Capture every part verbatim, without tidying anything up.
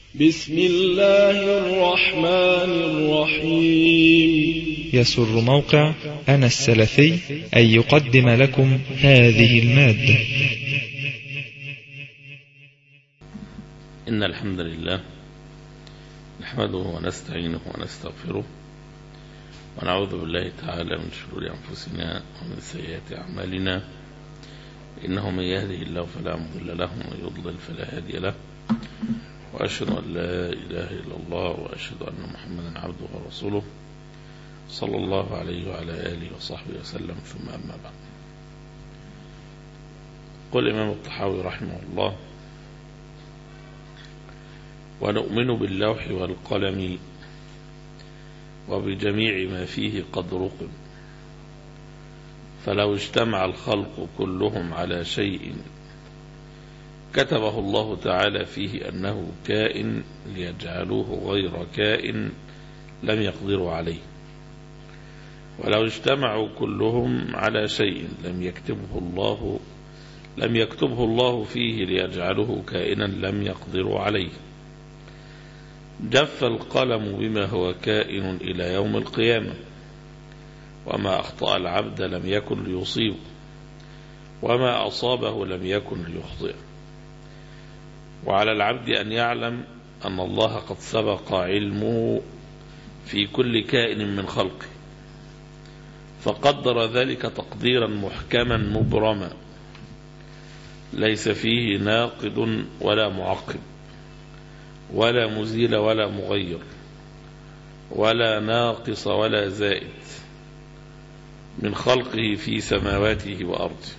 بسم الله الرحمن الرحيم. يسر موقع أنا السلفي أن يقدم لكم هذه المادة. إن الحمد لله نحمده ونستعينه ونستغفره ونعوذ بالله تعالى من شرور أنفسنا ومن سيئات أعمالنا، إنه من يهده الله فلا مضل له ومن يضلل فلا هادي له، وأشهد أن لا إله إلا الله وأشهد أن محمدا عبده ورسوله صلى الله عليه وعلى آله وصحبه وسلم، ثم أما بعد. قال الإمام الطحاوي رحمه الله: ونؤمن باللوح والقلم وبجميع ما فيه قد رقم، فلو اجتمع الخلق كلهم على شيء كتبه الله تعالى فيه أنه كائن ليجعلوه غير كائن لم يقدروا عليه، ولو اجتمعوا كلهم على شيء لم يكتبه الله لم يكتبه الله فيه ليجعله كائنا لم يقدروا عليه. جف القلم بما هو كائن إلى يوم القيامة، وما أخطأ العبد لم يكن ليصيبه، وما أصابه لم يكن ليخطئه. وعلى العبد أن يعلم أن الله قد سبق علمه في كل كائن من خلقه، فقدر ذلك تقديرا محكما مبرما ليس فيه ناقض ولا معقب ولا مزيل ولا مغير ولا ناقص ولا زائد من خلقه في سماواته وأرضه،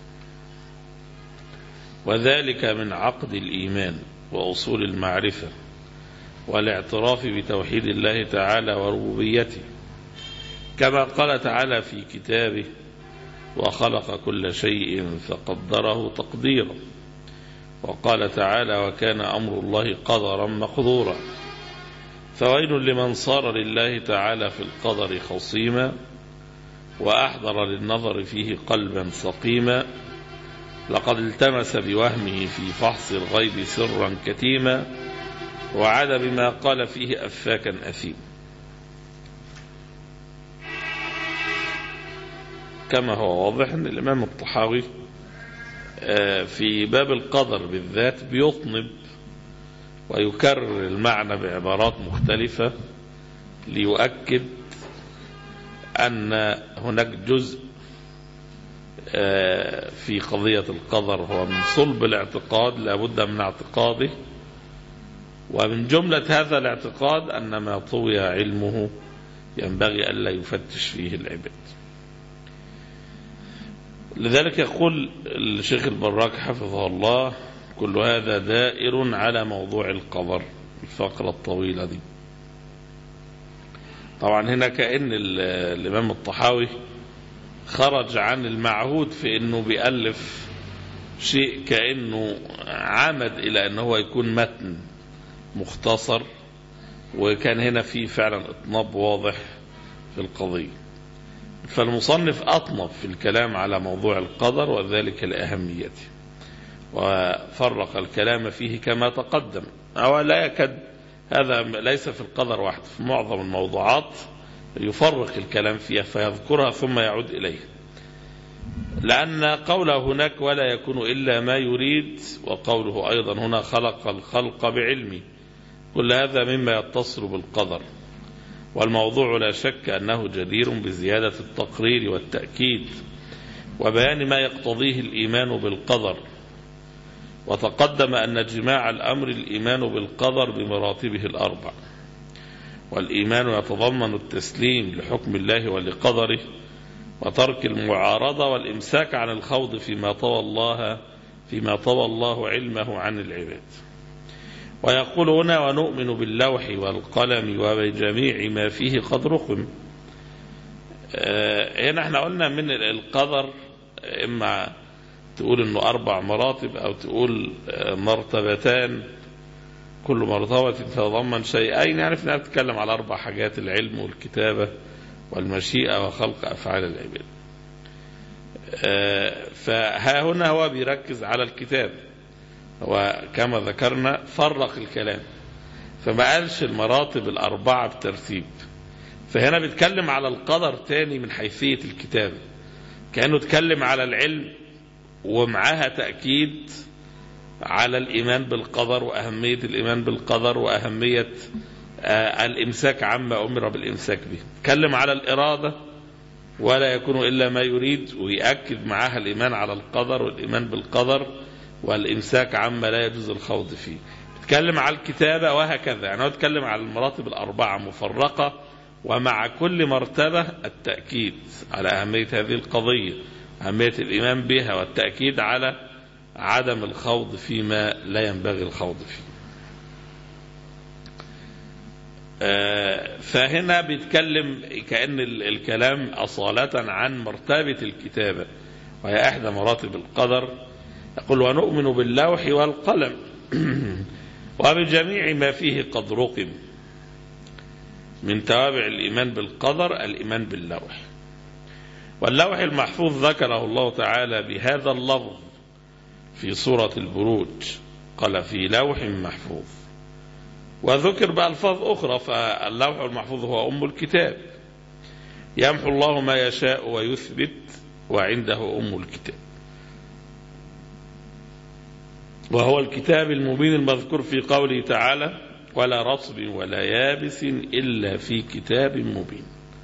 وذلك من عقد الإيمان وأصول المعرفة والاعتراف بتوحيد الله تعالى وربوبيته، كما قال تعالى في كتابه: وخلق كل شيء فقدره تقديرا. وقال تعالى: وكان أمر الله قدرا مقدورا. فويل لمن صار لله تعالى في القدر خصيما وأحضر للنظر فيه قلبا سقيما، لقد التمس بوهمه في فحص الغيب سرا كتيما، وعاد بما قال فيه أفاكا أثيما. كما هو واضح أن الإمام الطحاوي في باب القدر بالذات بيطنب ويكرر المعنى بعبارات مختلفة ليؤكد أن هناك جزء في قضية القدر هو من صلب الاعتقاد لا بد من اعتقاده، ومن جملة هذا الاعتقاد أن ما طوي علمه ينبغي ألا يفتش فيه العباد. لذلك يقول الشيخ البراك حفظه الله: كل هذا دائر على موضوع القدر. الفقرة الطويلة دي طبعا هنا كأن الإمام الطحاوي خرج عن المعهود في أنه بيألف شيء كأنه عمد إلى أنه هو يكون متن مختصر، وكان هنا فيه فعلا اطناب واضح في القضية. فالمصنف أطنب في الكلام على موضوع القدر وذلك لأهميته، وفرق الكلام فيه كما تقدم. أو لا يكاد هذا ليس في القدر وحده، في معظم الموضوعات يفرق الكلام فيها فيذكرها ثم يعود إليها، لأن قوله هناك ولا يكون إلا ما يريد، وقوله أيضا هنا خلق الخلق بعلمه، كل هذا مما يتصل بالقدر. والموضوع لا شك أنه جدير بزيادة التقرير والتأكيد وبيان ما يقتضيه الإيمان بالقدر. وتقدم أن جماع الأمر الإيمان بالقدر بمراتبه الأربع، والإيمان يتضمن التسليم لحكم الله ولقدره، وترك المعارضة والإمساك عن الخوض فيما طوى الله فيما طوى الله علمه عن العباد. ويقول هنا: ونؤمن باللوح والقلم وبجميع ما فيه قد رقم. هنا احنا قلنا من القدر إما تقول انه أربع مراتب أو تقول مرتبتان، كل مرتبة تتضمن شيئين، يعني فينا نتكلم على أربع حاجات: العلم والكتابة والمشيئة وخلق أفعال العباد. فها هنا هو بيركز على الكتاب، وكما ذكرنا فرق الكلام. فما قالش المراتب الأربعة بترتيب. فهنا بيتكلم على القدر تاني من حيثية الكتاب، كأنه اتكلم على العلم ومعها تأكيد على الإيمان بالقدر وأهمية الإيمان بالقدر وأهمية آه الإمساك عما أمر بالإمساك به. اتكلم على الإرادة ولا يكون إلا ما يريد، ويأكد معها الإيمان على القدر والإيمان بالقدر والإمساك عما لا يجوز الخوض فيه. اتكلم على الكتابة وهكذا. يعني هو اتكلم على المراتب الأربعة مفرقة، ومع كل مرتبة التأكيد على أهمية هذه القضية، أهمية الإيمان بها، والتأكيد على عدم الخوض فيما لا ينبغي الخوض فيه. فهنا بيتكلم كأن الكلام أصالة عن مرتبة الكتابة، وهي إحدى مراتب القدر. يقول: ونؤمن باللوح والقلم وبجميع ما فيه قد رقم. من توابع الإيمان بالقدر الإيمان باللوح. واللوح المحفوظ ذكره الله تعالى بهذا اللفظ في سورة البروج، قال: في لوح محفوظ. وذكر بألفاظ أخرى، فاللوح المحفوظ هو أم الكتاب، يمحو الله ما يشاء ويثبت وعنده أم الكتاب، وهو الكتاب المبين المذكور في قوله تعالى: ولا رطب ولا يابس إلا في كتاب مبين.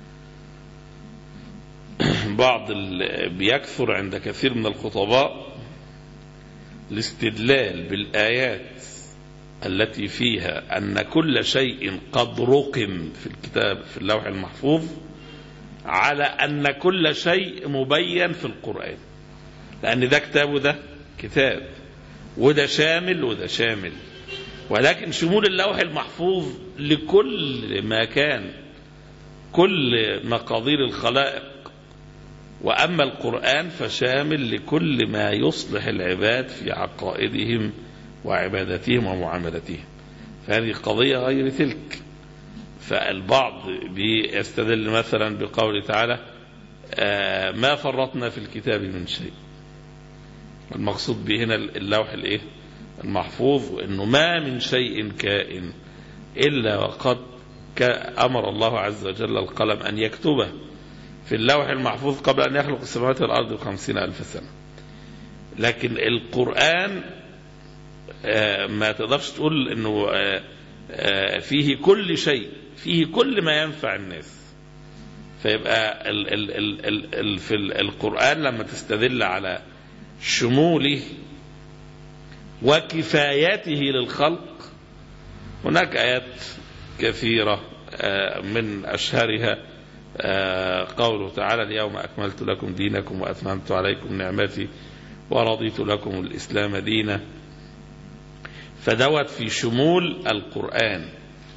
بعض بيكثر عند كثير من الخطباء الاستدلال بالآيات التي فيها أن كل شيء قد رقم في الكتاب في اللوح المحفوظ على أن كل شيء مبين في القرآن، لأن ده كتاب وده كتاب، وده شامل وده شامل. ولكن شمول اللوح المحفوظ لكل ما كان، كل مقادير الخلائق، وأما القرآن فشامل لكل ما يصلح العباد في عقائدهم وعبادتهم ومعاملتهم. فهذه قضية غير تلك. فالبعض بيستدل مثلا بقوله تعالى: آه ما فرطنا في الكتاب من شيء. المقصود به هنا اللوح الايه المحفوظ، وانه ما من شيء كائن الا وقد امر الله عز وجل القلم ان يكتبه في اللوح المحفوظ قبل ان يخلق السماوات والارض بخمسين الف سنه. لكن القرآن آه ما تقدرش تقول انه آه آه فيه كل شيء، فيه كل ما ينفع الناس. فيبقى ال ال ال ال ال في القرآن لما تستدل على شموله وكفايته للخلق، هناك آيات كثيرة من أشهرها قوله تعالى: اليوم أكملت لكم دينكم وأتممت عليكم نعمتي ورضيت لكم الإسلام دينا. فدوت في شمول القرآن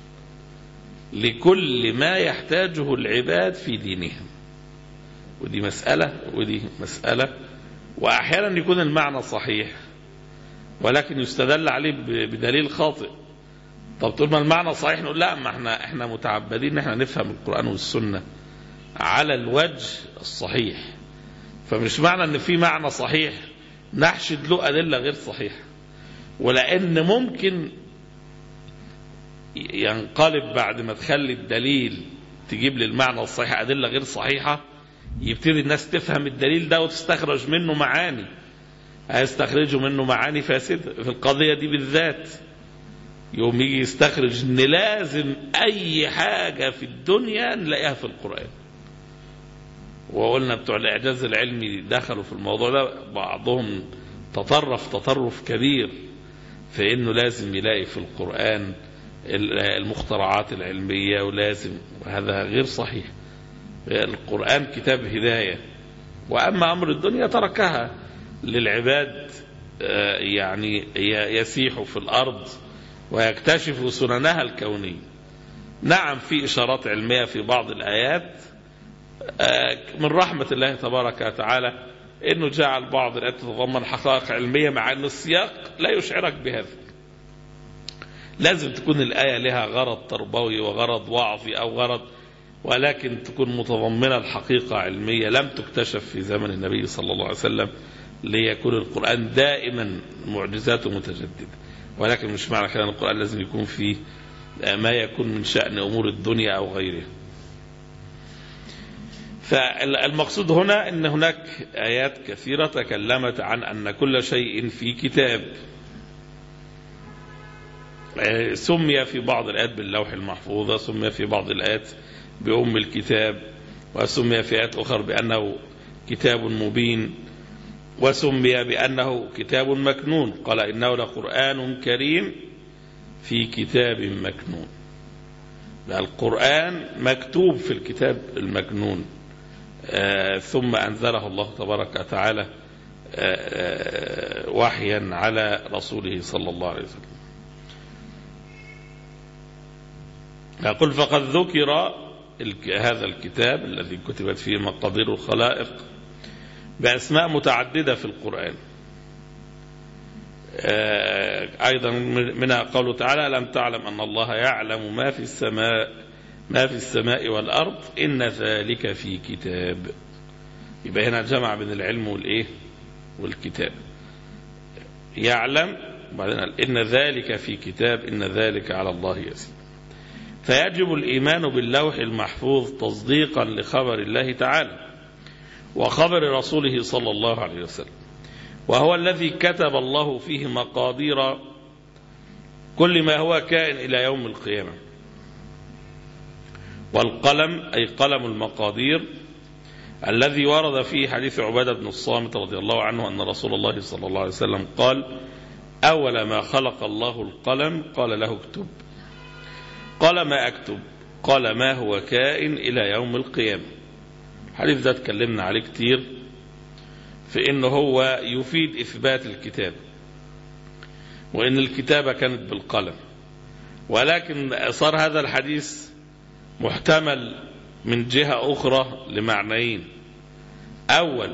لكل ما يحتاجه العباد في دينهم، ودي مسألة ودي مسألة. وأحيانا يكون المعنى صحيح ولكن يستدل عليه بدليل خاطئ. طب طول ما المعنى صحيح نقول لا، ما احنا احنا متعبدين ان احنا نفهم القرآن والسنة على الوجه الصحيح. فمش معنى ان في معنى صحيح نحشد له أدلة غير صحيحة، ولأن ممكن ينقلب بعد ما تخلي الدليل تجيب للمعنى الصحيح أدلة غير صحيحة، يبتدي الناس تفهم الدليل ده وتستخرج منه معاني، هيستخرجوا منه معاني فاسدة. في القضية دي بالذات يوم يجي يستخرج ان لازم اي حاجة في الدنيا نلاقيها في القرآن. وقلنا بتوع الاعجاز العلمي دخلوا في الموضوع ده، بعضهم تطرف تطرف كبير في انه لازم يلاقي في القرآن المخترعات العلمية، ولازم، وهذا غير صحيح. القرآن كتاب هداية، واما امر الدنيا تركها للعباد يعني يسيحوا في الارض ويكتشفوا سننها الكونية. نعم في إشارات علمية في بعض الآيات، من رحمة الله تبارك وتعالى إنه جعل بعض الآيات تتضمن حقائق علمية، مع أن السياق لا يشعرك بهذا. لازم تكون الآية لها غرض تربوي وغرض وعظي أو غرض، ولكن تكون متضمنة الحقيقة علمية لم تكتشف في زمن النبي صلى الله عليه وسلم، ليكون القرآن دائما معجزاته متجددة. ولكن مش معنى كده القرآن لازم يكون فيه ما يكون من شأن أمور الدنيا أو غيره. فالمقصود هنا أن هناك آيات كثيرة تكلمت عن أن كل شيء في كتاب. سمي في بعض الآيات باللوح المحفوظ، سمي في بعض الآيات بأم الكتاب، وسمي في آيات أخرى بأنه كتاب مبين، وسمي بأنه كتاب مكنون. قال إنه لقرآن كريم في كتاب مكنون. القرآن مكتوب في الكتاب المكنون، آه ثم أنزله الله تبارك وتعالى آه وحيا على رسوله صلى الله عليه وسلم. يقول فقد ذكر هذا الكتاب الذي كتبت فيه مقادير الخلائق بأسماء متعددة في القرآن. أيضا منها قوله تعالى لم تعلم أن الله يعلم ما في السماء ما في السماء والأرض إن ذلك في كتاب. يبقى هنا جمع بين العلم والإيه والكتاب. يعلم وبعدين إن ذلك في كتاب إن ذلك على الله يسير. فيجب الإيمان باللوح المحفوظ تصديقا لخبر الله تعالى وخبر رسوله صلى الله عليه وسلم، وهو الذي كتب الله فيه مقادير كل ما هو كائن إلى يوم القيامة. والقلم أي قلم المقادير الذي ورد فيه حديث عبادة بن الصامت رضي الله عنه أن رسول الله صلى الله عليه وسلم قال أول ما خلق الله القلم قال له اكتب. قال ما أكتب؟ قال ما هو كائن إلى يوم القيامة. الحديث ده اتكلمنا عليه كتير في إنه هو يفيد إثبات الكتاب، وإن الكتابة كانت بالقلم، ولكن صار هذا الحديث محتمل من جهة أخرى لمعنيين. أول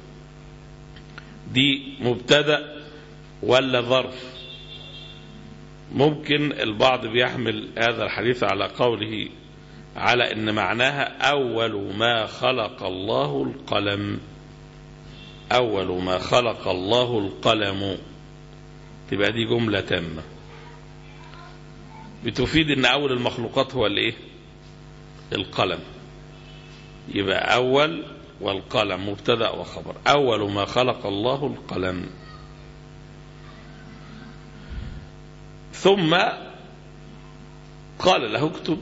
دي مبتدأ ولا ظرف؟ ممكن البعض بيحمل هذا الحديث على قوله على إن معناها أول ما خلق الله القلم، أول ما خلق الله القلم، تبقى دي جملة تامة بتفيد إن أول المخلوقات هو الإيه؟ القلم. يبقى أول والقلم مبتدأ وخبر. أول ما خلق الله القلم. ثم قال له اكتب،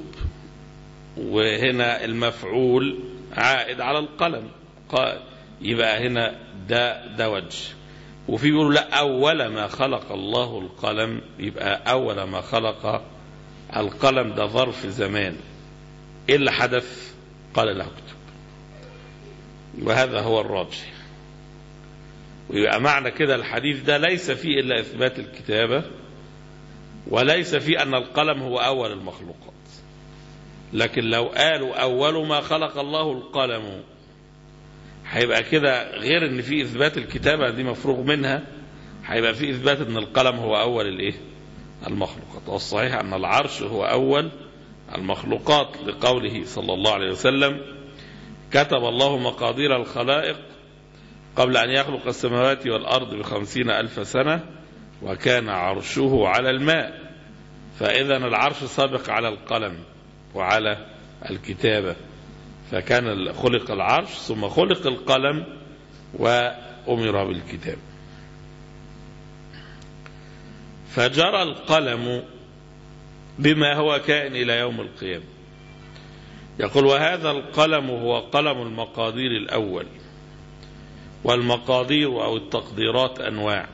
وهنا المفعول عائد على القلم، قال يبقى هنا ده ده وجه. وفي يقولوا لا أول ما خلق الله القلم، يبقى أول ما خلق القلم ده ظرف زمان. إيه اللي حدث؟ قال له اكتب، وهذا هو الراجح. ويبقى معنى كده الحديث ده ليس فيه إلا إثبات الكتابة، وليس فيه أن القلم هو أول المخلوقات. لكن لو قالوا أول ما خلق الله القلم، هيبقى كده غير ان في اثبات الكتابه دي مفروغ منها، هيبقى في اثبات ان القلم هو اول الايه المخلوقات. والصحيح ان العرش هو اول المخلوقات، لقوله صلى الله عليه وسلم كتب الله مقادير الخلائق قبل ان يخلق السماوات والارض بخمسين الف سنه وكان عرشه على الماء. فاذا العرش سابق على القلم وعلى الكتابه، فكان خلق العرش ثم خلق القلم وأمر بالكتاب. فجرى القلم بما هو كائن إلى يوم القيامة. يقول وهذا القلم هو قلم المقادير الأول. والمقادير أو التقديرات أنواع،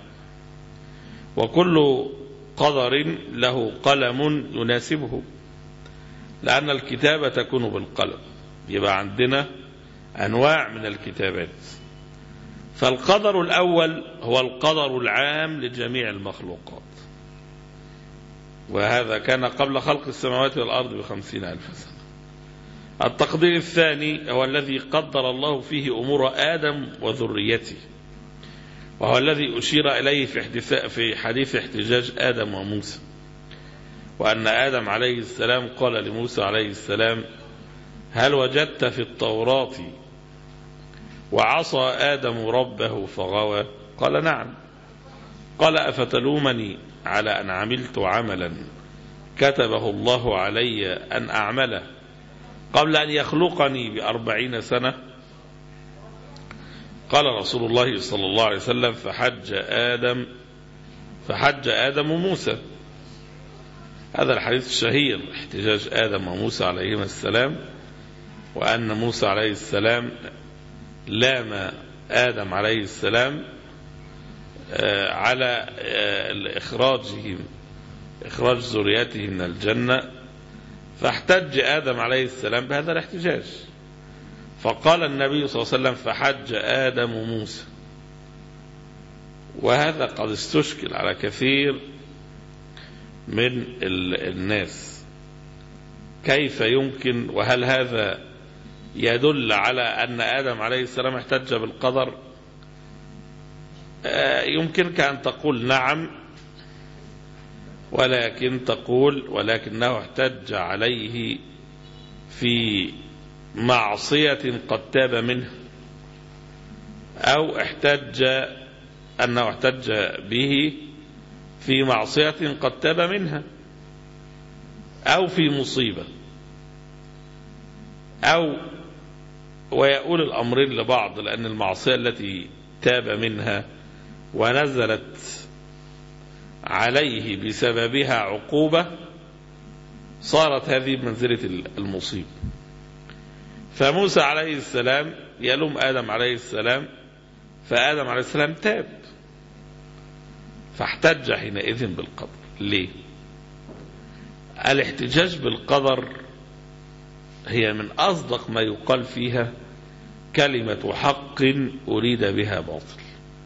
وكل قدر له قلم يناسبه، لأن الكتابة تكون بالقلم. يبقى عندنا أنواع من الكتابات. فالقدر الأول هو القدر العام لجميع المخلوقات، وهذا كان قبل خلق السماوات والأرض بخمسين ألف سنة. التقدير الثاني هو الذي قدر الله فيه أمور آدم وذريته، وهو الذي أشير إليه في حديث احتجاج آدم وموسى، وأن آدم عليه السلام قال لموسى عليه السلام هل وجدت في التوراة وعصى آدم ربه فغوى؟ قال نعم. قال أفتلومني على أن عملت عملا كتبه الله علي أن أعمله قبل أن يخلقني بأربعين سنة؟ قال رسول الله صلى الله عليه وسلم فحج آدم فحج آدم وموسى. هذا الحديث الشهير احتجاج آدم وموسى عليهما السلام، وأن موسى عليه السلام لام آدم عليه السلام على إخراجهم إخراج ذريته من الجنة، فاحتج آدم عليه السلام بهذا الاحتجاج، فقال النبي صلى الله عليه وسلم فحج آدم وموسى. وهذا قد استشكل على كثير من الناس، كيف يمكن؟ وهل هذا يدل على أن آدم عليه السلام احتج بالقدر؟ يمكنك أن تقول نعم، ولكن تقول ولكنه احتج عليه في معصية قد تاب منها، أو احتج أنه احتج به في معصية قد تاب منها، أو في مصيبة، أو ويقول الأمرين لبعض، لأن المعصية التي تاب منها ونزلت عليه بسببها عقوبة صارت هذه بمنزلة المصيبة. فموسى عليه السلام يلوم آدم عليه السلام، فآدم عليه السلام تاب، فاحتج حينئذ بالقدر. ليه؟ الاحتجاج بالقدر هي من أصدق ما يقال فيها كلمة حق أريد بها باطل.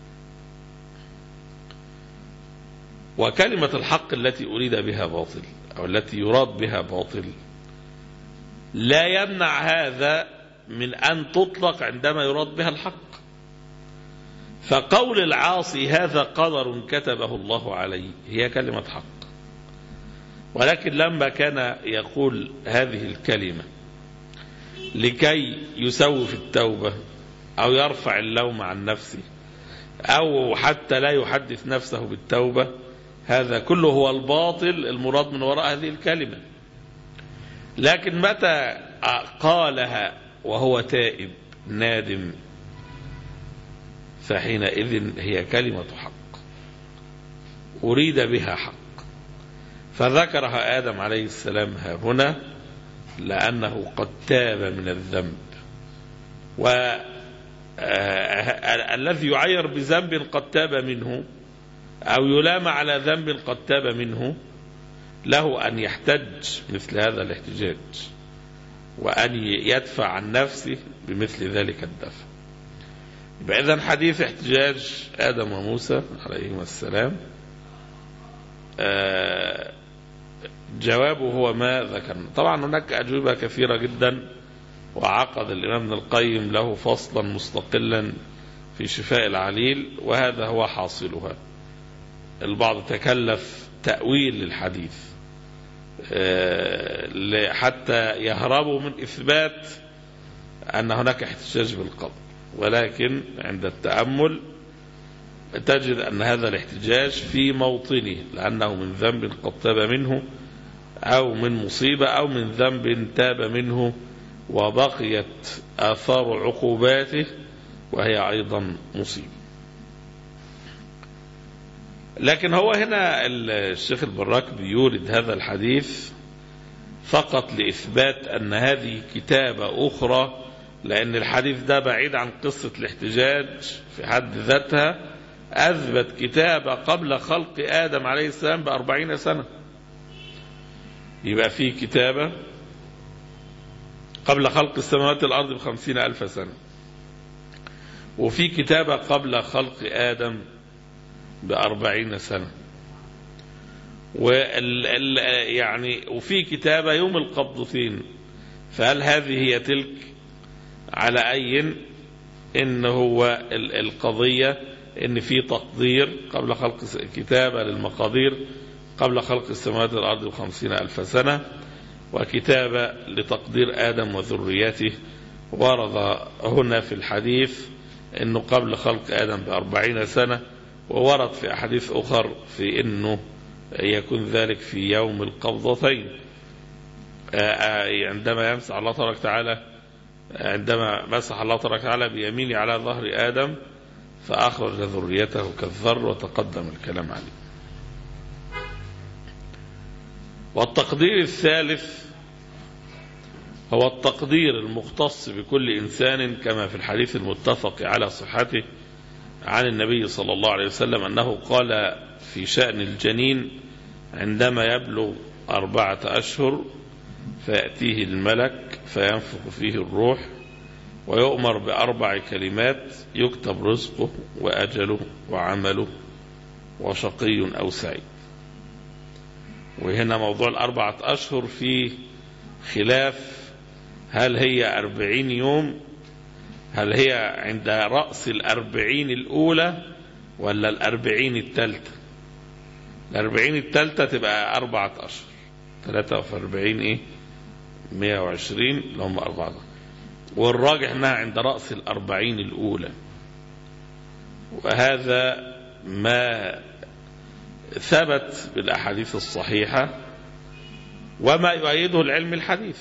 وكلمة الحق التي أريد بها باطل أو التي يراد بها باطل لا يمنع هذا من أن تطلق عندما يراد بها الحق. فقول العاصي هذا قدر كتبه الله عليه هي كلمة حق، ولكن لما كان يقول هذه الكلمة لكي يسوف التوبة أو يرفع اللوم عن نفسه أو حتى لا يحدث نفسه بالتوبة، هذا كله هو الباطل المراد من وراء هذه الكلمة. لكن متى قالها وهو تائب نادم فحينئذ هي كلمة حق أريد بها حق. فذكرها آدم عليه السلام ها هنا لأنه قد تاب من الذنب، والذي يعير بذنب قد تاب منه أو يلام على ذنب قد تاب منه له أن يحتج مثل هذا الاحتجاج، وأن يدفع عن نفسه بمثل ذلك الدفع. إذن حديث احتجاج آدم وموسى عليهما السلام جوابه هو ما ذكرنا. طبعا هناك أجوبة كثيرة جدا، وعقد الإمام ابن القيم له فصلا مستقلا في شفاء العليل، وهذا هو حاصلها. البعض تكلف تأويل للحديث حتى يهربوا من إثبات أن هناك احتجاج بالقدر، ولكن عند التأمل تجد أن هذا الاحتجاج في موطنه، لأنه من ذنب قد تاب منه أو من مصيبة أو من ذنب تاب منه وبقيت آثار عقوباته وهي أيضا مصيبة. لكن هو هنا الشيخ البراك بيورد هذا الحديث فقط لإثبات أن هذه كتابة أخرى، لأن الحديث ده بعيد عن قصة الاحتجاج في حد ذاتها، أثبت كتابة قبل خلق آدم عليه السلام بأربعين سنة. يبقى في كتابة قبل خلق السماوات والأرض بخمسين ألف سنة، وفي كتابة قبل خلق آدم بأربعين سنة، وال يعني وفي كتابة يوم القبضتين. فهل هذه هي تلك؟ على أي إن هو القضية إن في تقدير قبل خلق كتابة للمقادير قبل خلق السماوات والأرض بخمسين ألف سنة، وكتابة لتقدير آدم وذريته. ورد هنا في الحديث إنه قبل خلق آدم بأربعين سنة، وورد في أحاديث أخر في إنه يكون ذلك في يوم القبضتين عندما يمسح الله تبارك وتعالى عندما مسح الله تبارك وتعالى بيمينه على ظهر آدم فأخرج ذريته كالذر وتقدم الكلام عليه. والتقدير الثالث هو التقدير المختص بكل إنسان كما في الحديث المتفق على صحته عن النبي صلى الله عليه وسلم أنه قال في شأن الجنين عندما يبلغ أربعة أشهر فيأتيه الملك فينفخ فيه الروح ويؤمر بأربع كلمات يكتب رزقه وأجله وعمله وشقي أو سعيد. وهنا موضوع الأربعة أشهر فيه خلاف، هل هي أربعين يوم، هل هي عند رأس الأربعين الأولى ولا الأربعين الثالثة؟ الأربعين الثالثة تبقى أربعة أشهر، ثلاثة وأربعين إيه مئة وعشرين اللي هم أربعة، والراجح أنها عند رأس الأربعين الأولى. وهذا ما ثبت بالأحاديث الصحيحة وما يؤيده العلم الحديث،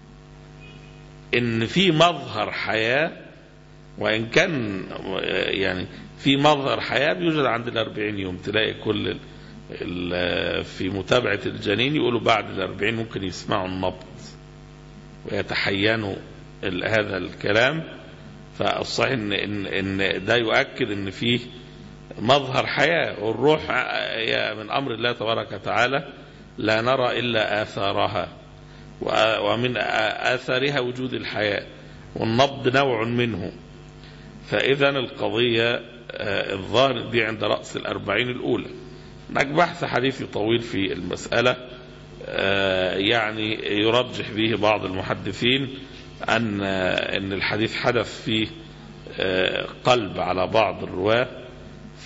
إن في مظهر حياة، وإن كان يعني في مظهر حياة بيوجد عند الأربعين يوم. تلاقي كل في متابعة الجنين يقولوا بعد الأربعين ممكن يسمعوا النبض ويتحينوا هذا الكلام. فالصحيح إن, إن, إن ده يؤكد إن فيه مظهر حياة، والروح من أمر الله تبارك وتعالى لا نرى إلا آثارها، ومن آثارها وجود الحياة، والنبض نوع منه. فإذا القضية الظاهر دي عند رأس الأربعين الأولى. هناك بحث حديثي طويل في المسألة يعني يرجح به بعض المحدثين أن أن الحديث حدث فيه قلب على بعض الرواة، ف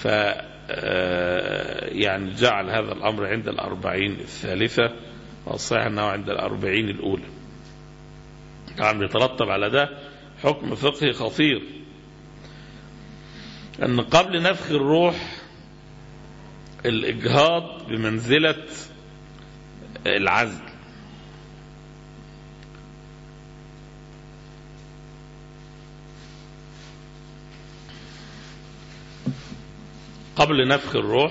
يعني جعل هذا الأمر عند الأربعين الثالثة، والصحيح أنه عند الأربعين الأولى. طبعا يترتب على ده حكم فقهي خطير، أن قبل نفخ الروح الإجهاض بمنزلة العزل. قبل نفخ الروح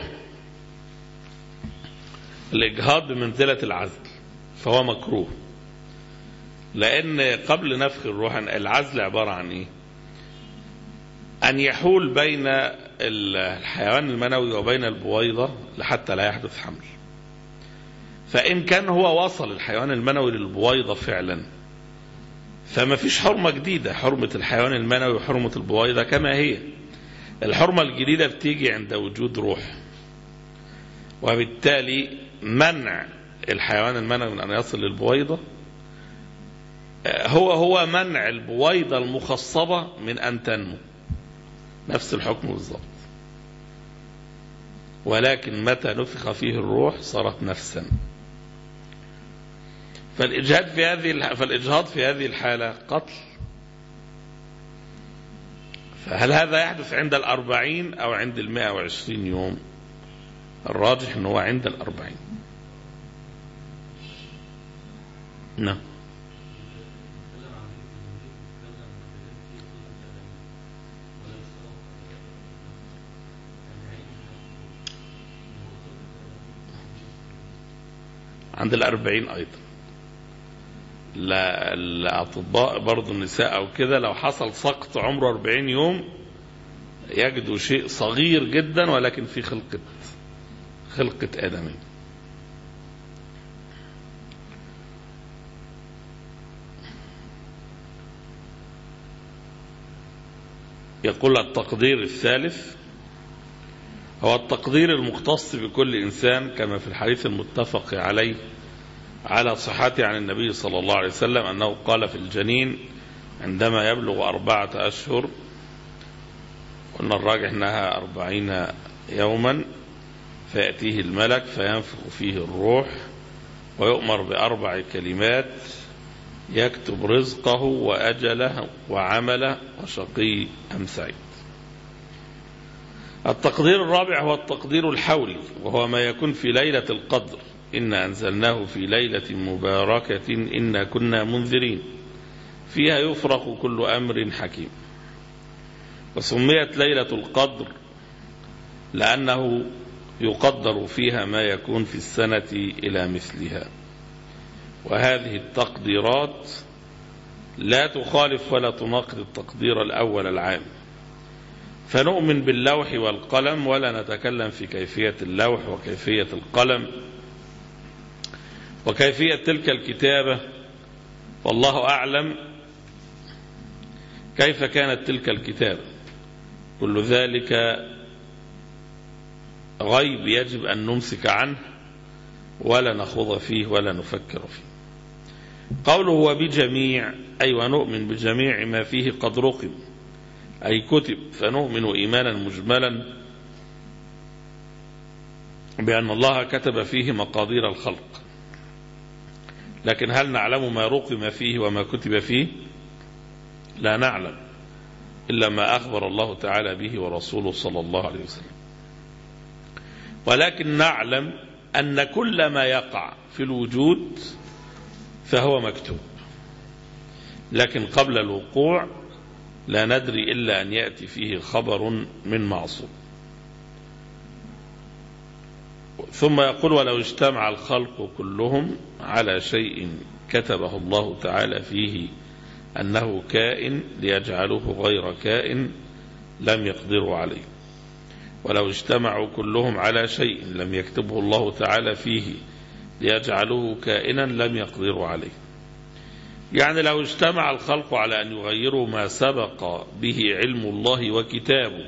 الإجهاض بمنزلة العزل، فهو مكروه، لأن قبل نفخ الروح العزل عبارة عن إيه؟ أن يحول بين الحيوان المنوي وبين البويضة لحتى لا يحدث حمل. فإن كان هو وصل الحيوان المنوي للبويضة فعلا فما فيش حرمة جديدة، حرمة الحيوان المنوي وحرمة البويضة كما هي. الحرمة الجديدة بتيجي عند وجود روح، وبالتالي منع الحيوان المنوي من أن يصل للبويضة هو هو منع البويضة المخصبة من أن تنمو، نفس الحكم بالضبط. ولكن متى نفخ فيه الروح صارت نفسا. فالإجهاض في هذه فالإجهاض في هذه الحالة قتل. فهل هذا يحدث عند الأربعين أو عند المائة وعشرين يوم؟ الراجح أنه عند الأربعين. نعم. عند الأربعين أيضا. لا الأطباء برضو النساء أو كده لو حصل سقط عمره أربعين يوم يجدوا شيء صغير جدا ولكن في خلقة خلقة آدمي. يقول التقدير الثالث هو التقدير المختص بكل إنسان كما في الحديث المتفق عليه على صحته عن النبي صلى الله عليه وسلم أنه قال في الجنين عندما يبلغ أربعة أشهر، قلنا الراجح أنها أربعين يوما، فيأتيه الملك فينفخ فيه الروح ويؤمر بأربع كلمات يكتب رزقه وأجله وعمله وشقي أم سعيد. التقدير الرابع هو التقدير الحولي، وهو ما يكون في ليلة القدر. إنا أنزلناه في ليلة مباركة إنا كنا منذرين فيها يفرق كل أمر حكيم. وسميت ليلة القدر لأنه يقدر فيها ما يكون في السنة إلى مثلها، وهذه التقديرات لا تخالف ولا تناقض التقدير الأول العام. فنؤمن باللوح والقلم ولا نتكلم في كيفية اللوح وكيفية القلم وكيفية تلك الكتابة، والله أعلم كيف كانت تلك الكتابة. كل ذلك غيب يجب أن نمسك عنه ولا نخوض فيه ولا نفكر فيه. قوله وبجميع أي ونؤمن بجميع ما فيه قد رقم أي كتب، فنؤمن إيمانا مجملا بأن الله كتب فيه مقادير الخلق، لكن هل نعلم ما رقم فيه وما كتب فيه؟ لا نعلم إلا ما أخبر الله تعالى به ورسوله صلى الله عليه وسلم. ولكن نعلم أن كل ما يقع في الوجود فهو مكتوب، لكن قبل الوقوع لا ندري إلا أن يأتي فيه خبر من معصوم. ثم يقول ولو اجتمع الخلق كلهم على شيء كتبه الله تعالى فيه أنه كائن ليجعله غير كائن لم يقدروا عليه. ولو اجتمعوا كلهم على شيء لم يكتبه الله تعالى فيه ليجعله كائنا لم يقدروا عليه. يعني لو اجتمع الخلق على أن يغيروا ما سبق به علم الله وكتابه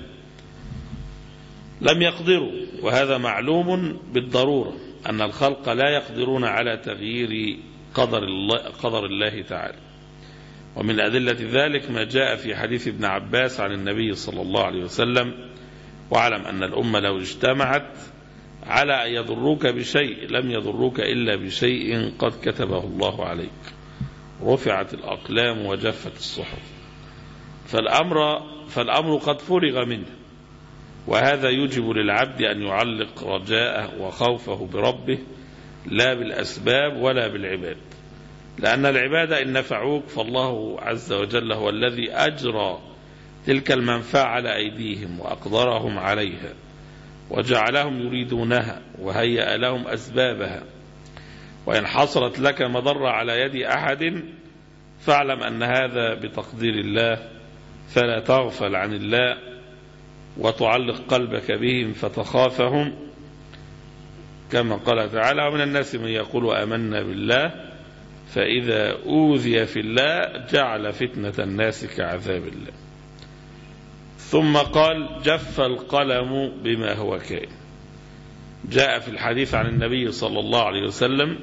لم يقدروا، وهذا معلوم بالضرورة أن الخلق لا يقدرون على تغيير قدر الله, قدر الله تعالى. ومن أدلة ذلك ما جاء في حديث ابن عباس عن النبي صلى الله عليه وسلم: واعلم أن الأمة لو اجتمعت على أن يضروك بشيء لم يضروك إلا بشيء قد كتبه الله عليك، رفعت الأقلام وجفت الصحف. فالأمر, فالأمر قد فرغ منه، وهذا يجب للعبد أن يعلق رجاءه وخوفه بربه لا بالأسباب ولا بالعباد، لأن العباد إن نفعوك فالله عز وجل هو الذي أجرى تلك المنفعة على أيديهم وأقدرهم عليها وجعلهم يريدونها وهيأ لهم أسبابها. وإن حصلت لك مضرة على يد أحد فاعلم أن هذا بتقدير الله، فلا تغفل عن الله وتعلق قلبك بهم فتخافهم، كما قال تعالى: ومن الناس من يقول آمنا بالله فإذا أوذي في الله جعل فتنة الناس كعذاب الله. ثم قال: جف القلم بما هو كائن. جاء في الحديث عن النبي صلى الله عليه وسلم: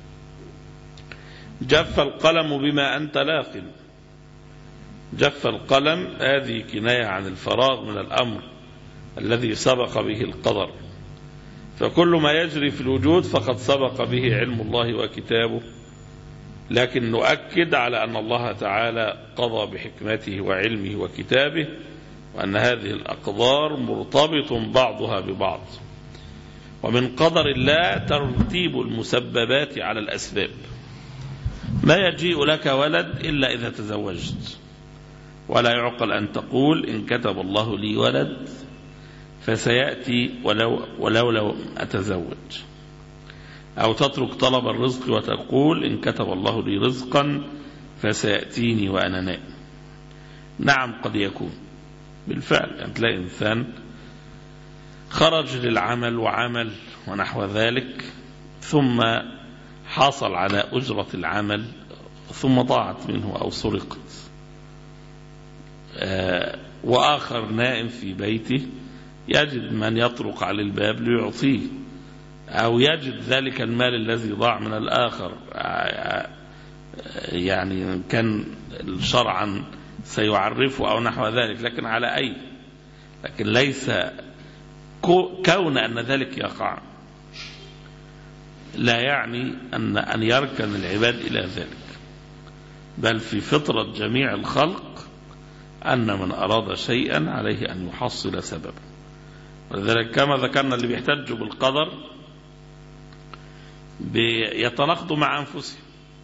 جف القلم بما أنت لاق. جف القلم هذه كناية عن الفراغ من الأمر الذي سبق به القدر، فكل ما يجري في الوجود فقد سبق به علم الله وكتابه، لكن نؤكد على أن الله تعالى قضى بحكمته وعلمه وكتابه، وأن هذه الأقدار مرتبط بعضها ببعض. ومن قدر الله ترتيب المسببات على الأسباب. ما يجيء لك ولد إلا إذا تزوجت، ولا يعقل أن تقول إن كتب الله لي ولد فسيأتي ولو, ولو لو أتزوج، أو تترك طلب الرزق وتقول إن كتب الله لي رزقا فسيأتيني وأنا نائم. نعم قد يكون بالفعل، يعني تلاقي إنسان خرج للعمل وعمل ونحو ذلك، ثم حصل على أجرة العمل ثم ضاعت منه أو سرقت، آه وآخر نائم في بيته يجد من يطرق على الباب ليعطيه، أو يجد ذلك المال الذي ضاع من الآخر، آه يعني كان شرعا سيعرفه أو نحو ذلك، لكن على أي لكن ليس كون أن ذلك يقع لا يعني أن أن يركن العباد إلى ذلك، بل في فطرة جميع الخلق أن من أراد شيئا عليه أن يحصل سببا، ولذلك كما ذكرنا اللي بيحتجوا بالقدر بيتناقضوا مع أنفسهم،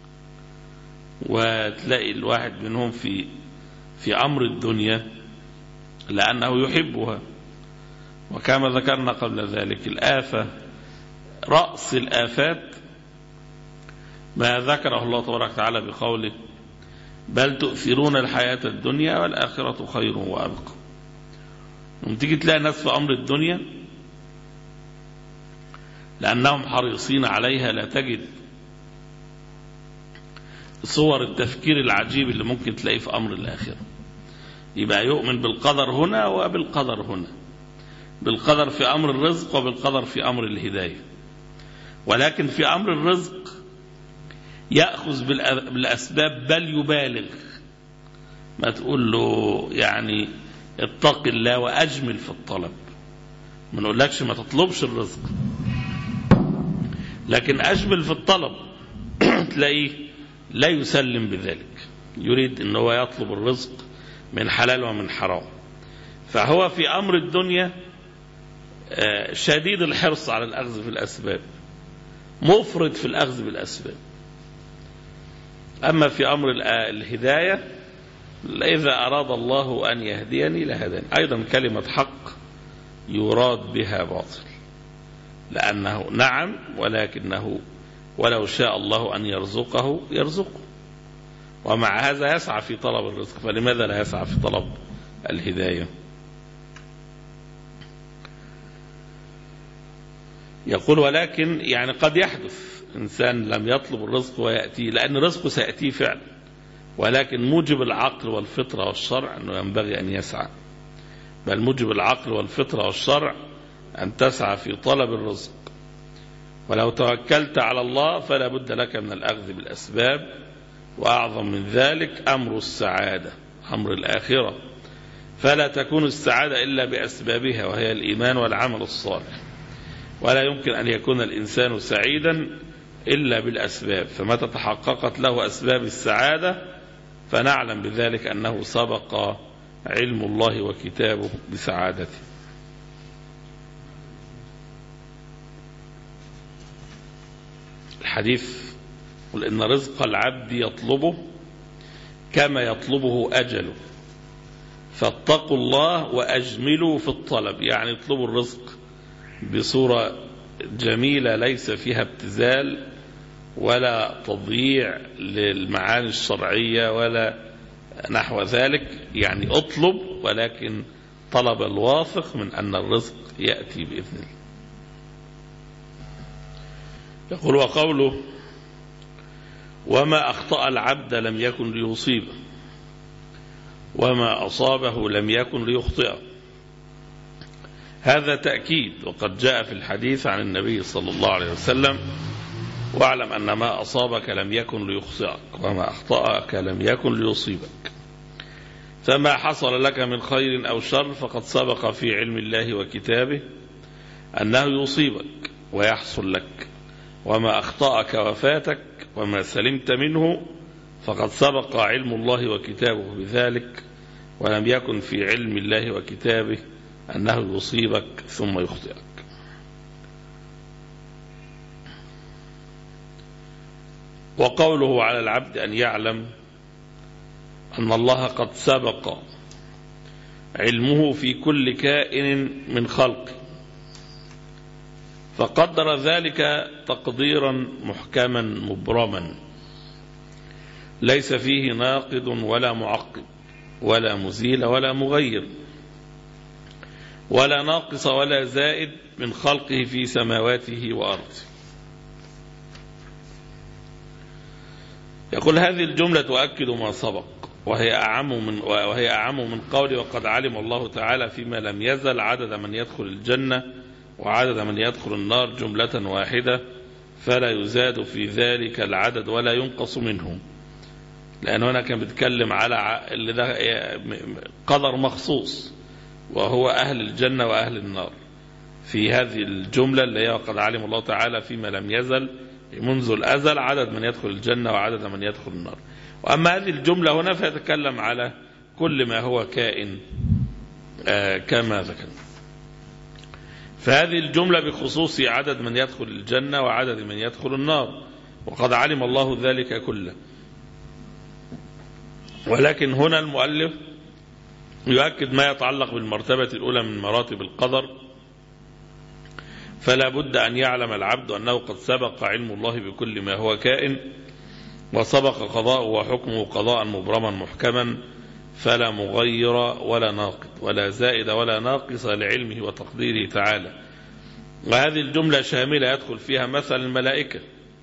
وتلاقي الواحد منهم في في أمر الدنيا لأنه يحبها، وكما ذكرنا قبل ذلك الآفة رأس الآفات ما ذكره الله تبارك وتعالى بقوله بل تؤثرون الحياة الدنيا والآخرة خير وأبقى. لما تيجي تلاقي ناس في أمر الدنيا لأنهم حريصين عليها لا تجد صور التفكير العجيب اللي ممكن تلاقيه في أمر الآخرة. يبقى يؤمن بالقدر هنا وبالقدر هنا، بالقدر في أمر الرزق وبالقدر في أمر الهداية، ولكن في أمر الرزق يأخذ بالأسباب بل يبالغ. ما تقول له يعني اتق الله وأجمل في الطلب، ما نقولكش ما تطلبش الرزق، لكن أجمل في الطلب تلاقيه لا يسلم بذلك، يريد أنه هو يطلب الرزق من حلال ومن حرام. فهو في أمر الدنيا شديد الحرص على الأخذ في الأسباب، مفرط في الأخذ بالأسباب. أما في أمر الهداية إذا أراد الله أن يهديني لهداني. أيضا كلمة حق يراد بها باطل، لأنه نعم ولكنه ولو شاء الله أن يرزقه يرزقه، ومع هذا يسعى في طلب الرزق، فلماذا لا يسعى في طلب الهداية؟ يقول ولكن يعني قد يحدث إنسان لم يطلب الرزق ويأتي، لأن رزقه سيأتي فعلا، ولكن موجب العقل والفطرة والشرع أنه ينبغي أن يسعى، بل موجب العقل والفطرة والشرع أن تسعى في طلب الرزق. ولو توكلت على الله فلا بد لك من الأخذ بالأسباب، وأعظم من ذلك أمر السعادة، أمر الآخرة، فلا تكون السعادة إلا بأسبابها وهي الإيمان والعمل الصالح، ولا يمكن أن يكون الإنسان سعيدا إلا بالأسباب. فمتى تحققت له أسباب السعادة فنعلم بذلك أنه سبق علم الله وكتابه بسعادته. الحديث قل إن رزق العبد يطلبه كما يطلبه أجله، فاتقوا الله وأجملوا في الطلب، يعني اطلبوا الرزق بصورة جميلة ليس فيها ابتذال ولا تضييع للمعاني الشرعية ولا نحو ذلك، يعني اطلب ولكن طلب الواثق من أن الرزق يأتي بإذن الله. يقول وقوله وما أخطأ العبد لم يكن ليصيبه وما أصابه لم يكن ليخطئه، هذا تأكيد، وقد جاء في الحديث عن النبي صلى الله عليه وسلم واعلم أن ما أصابك لم يكن ليخطئك وما أخطأك لم يكن ليصيبك، فما حصل لك من خير أو شر فقد سبق في علم الله وكتابه أنه يصيبك ويحصل لك، وما أخطأك وفاتك وما سلمت منه فقد سبق علم الله وكتابه بذلك، ولم يكن في علم الله وكتابه أنه يصيبك ثم يخطئك. وقوله على العبد أن يعلم أن الله قد سبق علمه في كل كائن من خلقه، فقدر ذلك تقديرا محكما مبرما ليس فيه ناقض ولا معقب ولا مزيل ولا مغير ولا ناقص ولا زائد من خلقه في سماواته وأرضه. يقول هذه الجملة تؤكد ما سبق، وهي أعم من وهي أعم من قوله وقد علم الله تعالى فيما لم يزل عدد من يدخل الجنة وعدد من يدخل النار جملة واحدة، فلا يزاد في ذلك العدد ولا ينقص منه، لأن هنا كان بيتكلم على اللي ده قدر مخصوص وهو أهل الجنة وأهل النار في هذه الجملة اللي هي وقد علم الله تعالى فيما لم يزل منذ الأزل عدد من يدخل الجنة وعدد من يدخل النار. وأما هذه الجملة هنا فيتكلم على كل ما هو كائن آه كما ذكرنا. فهذه الجملة بخصوص عدد من يدخل الجنة وعدد من يدخل النار، وقد علم الله ذلك كله. ولكن هنا المؤلف يؤكد ما يتعلق بالمرتبة الأولى من مراتب القدر، فلا بد أن يعلم العبد أنه قد سبق علم الله بكل ما هو كائن، وسبق قضاءه وحكمه قضاء مبرما محكما، فلا مغير ولا ناقض ولا زائد ولا ناقص لعلمه وتقديره تعالى. وهذه الجملة شاملة يدخل فيها مثل الملائكة،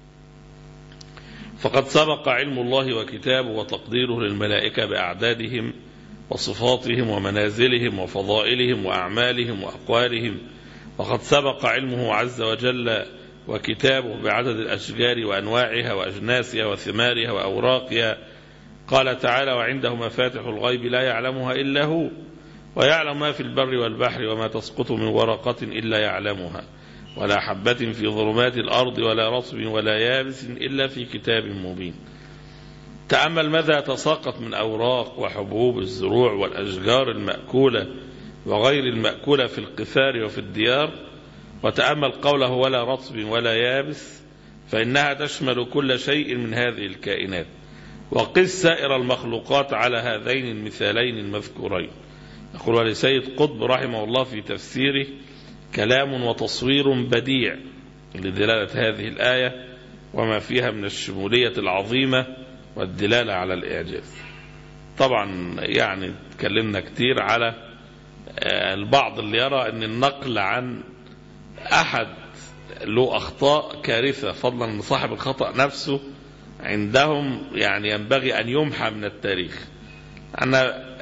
فقد سبق علم الله وكتابه وتقديره للملائكة بأعدادهم وصفاتهم ومنازلهم وفضائلهم وأعمالهم وأقوالهم، وقد سبق علمه عز وجل وكتابه بعدد الأشجار وأنواعها وأجناسها وثمارها وأوراقها. قال تعالى: وعنده مفاتح الغيب لا يعلمها إلا هو، ويعلم ما في البر والبحر وما تسقط من ورقة إلا يعلمها، ولا حبة في ظلمات الأرض ولا رطب ولا يابس إلا في كتاب مبين. تأمل ماذا يتساقط من أوراق وحبوب الزروع والأشجار المأكولة وغير المأكولة في القفار وفي الديار، وتأمل قوله ولا رطب ولا يابس، فإنها تشمل كل شيء من هذه الكائنات. وقس سائر المخلوقات على هذين المثالين المذكورين. يقول: ولسيد قطب رحمه الله في تفسيره: كلام وتصوير بديع لدلالة هذه الآية وما فيها من الشمولية العظيمة والدلالة على الإعجاز. طبعا يعني تكلمنا كتير على البعض اللي يرى أن النقل عن أحد له أخطاء كارثة، فضلا من صاحب الخطأ نفسه عندهم يعني ينبغي أن يمحى من التاريخ. أن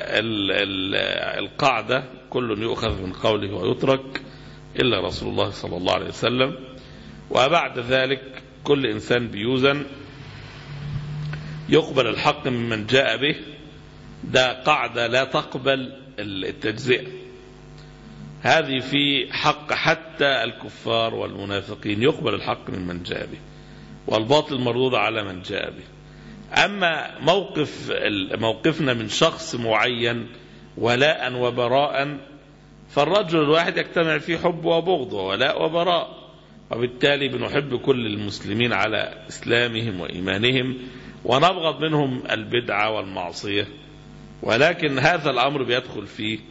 القاعدة كل يؤخذ من قوله ويترك إلا رسول الله صلى الله عليه وسلم، وبعد ذلك كل إنسان بيوزن يقبل الحق ممن جاء به. ده قاعدة لا تقبل التجزئة، هذه في حق حتى الكفار والمنافقين، يقبل الحق ممن جاء به والباطل مردود على من جاء به. أما موقف موقفنا من شخص معين ولاء وبراء، فالرجل الواحد يجتمع فيه حب وبغض وولاء وبراء، وبالتالي بنحب كل المسلمين على إسلامهم وإيمانهم ونبغض منهم البدعة والمعصية. ولكن هذا الأمر بيدخل فيه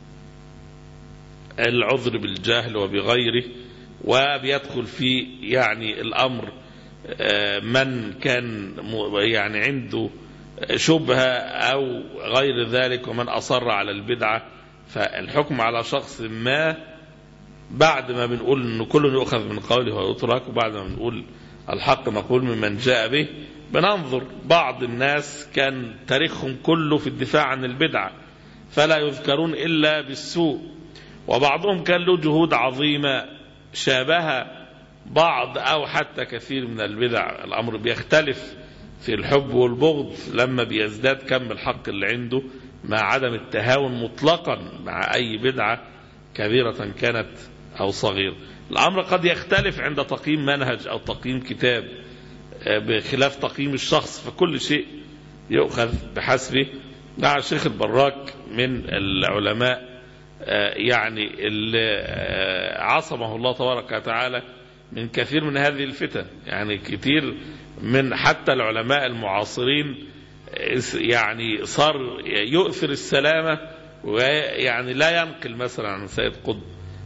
العذر بالجهل وبغيره، وبيدخل فيه يعني الأمر من كان يعني عنده شبهة أو غير ذلك ومن أصر على البدعة. فالحكم على شخص ما بعد ما بنقول أنه كل يؤخذ من قوله ويترك، وبعد ما بنقول الحق مقول ممن جاء به، بننظر بعض الناس كان تاريخهم كله في الدفاع عن البدعة فلا يذكرون إلا بالسوء، وبعضهم كان له جهود عظيمة شابه بعض أو حتى كثير من البدع. الأمر بيختلف في الحب والبغض لما بيزداد كم الحق اللي عنده، مع عدم التهاون مطلقا مع أي بدعة كبيرة كانت أو صغيرة. الأمر قد يختلف عند تقييم منهج أو تقييم كتاب بخلاف تقييم الشخص، فكل شيء يؤخذ بحسبه. مع الشيخ البراك من العلماء يعني اللي عصمه الله تبارك وتعالى من كثير من هذه الفتن، يعني كثير من حتى العلماء المعاصرين يعني صار يؤثر السلامة، ويعني لا ينقل مثلا عن سيد قطب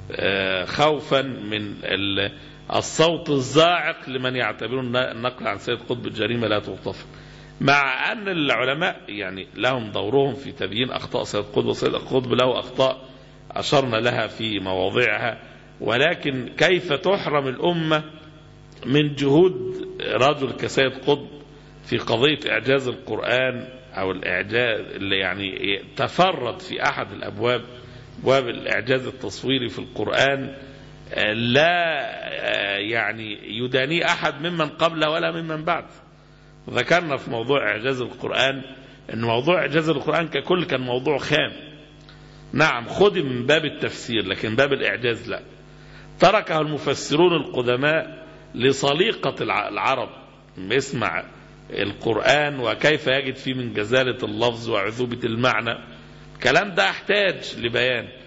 خوفا من الصوت الزاعق لمن يعتبرون النقل عن سيد قطب جريمة لا تغتفر، مع أن العلماء يعني لهم دورهم في تبيين أخطاء سيد قطب، وسيد قطب له أخطاء أشرنا لها في مواضعها. ولكن كيف تحرم الأمة من جهود رجل كسيد قطب في قضية إعجاز القرآن أو الإعجاز اللي يعني تفرد في أحد الأبواب، أبواب الإعجاز التصويري في القرآن، لا يعني يداني أحد ممن قبله ولا ممن بعد. ذكرنا في موضوع إعجاز القرآن أن موضوع إعجاز القرآن ككل كان موضوع خام، نعم خدم من باب التفسير، لكن باب الإعجاز لا، تركه المفسرون القدماء لصليقة العرب يسمع القرآن وكيف يجد فيه من جزالة اللفظ وعذوبة المعنى. الكلام ده احتاج لبيان.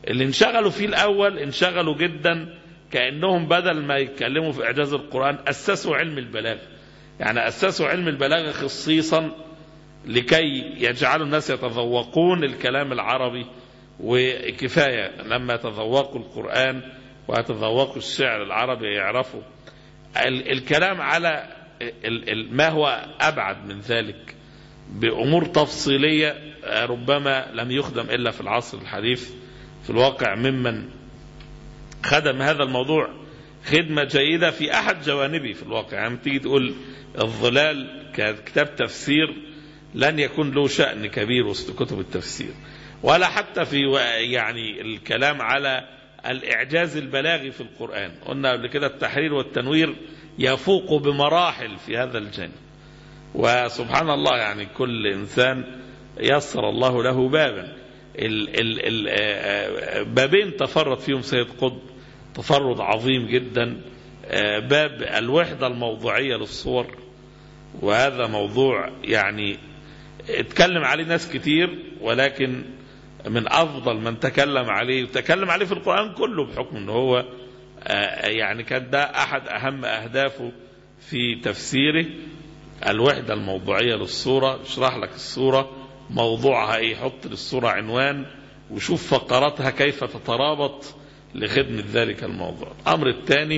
اللي انشغلوا فيه الأول انشغلوا جدا كأنهم بدل ما يتكلموا في إعجاز القرآن أسسوا علم البلاغة، يعني أسسوا علم البلاغة خصيصا لكي يجعلوا الناس يتذوقون الكلام العربي، وكفاية لما يتذوقوا القرآن ويتذوقوا الشعر العربي يعرفوا الكلام على ما هو أبعد من ذلك بأمور تفصيلية ربما لم يخدم إلا في العصر الحديث في الواقع ممن خدم هذا الموضوع خدمة جيدة في أحد جوانبه في الواقع. يعني تيجي تقول الظلال ككتاب تفسير لن يكون له شأن كبير وسط كتب التفسير، ولا حتى في يعني الكلام على الإعجاز البلاغي في القرآن. قلنا قبل كده التحرير والتنوير يفوق بمراحل في هذا الجانب، وسبحان الله يعني كل إنسان يسر الله له بابا. ال ال ال بابين تفرد فيهم سيد قطب تفرد عظيم جدا، باب الوحدة الموضوعية للصور، وهذا موضوع يعني اتكلم عليه ناس كتير، ولكن من أفضل من تكلم عليه وتكلم عليه في القرآن كله بحكم أنه هو يعني كان ده أحد أهم أهدافه في تفسيره، الوحدة الموضوعية للصورة. يشرح لك الصورة موضوعها ايه، يحط للصورة عنوان وشوف فقراتها كيف تترابط لخدمة ذلك الموضوع. الأمر الثاني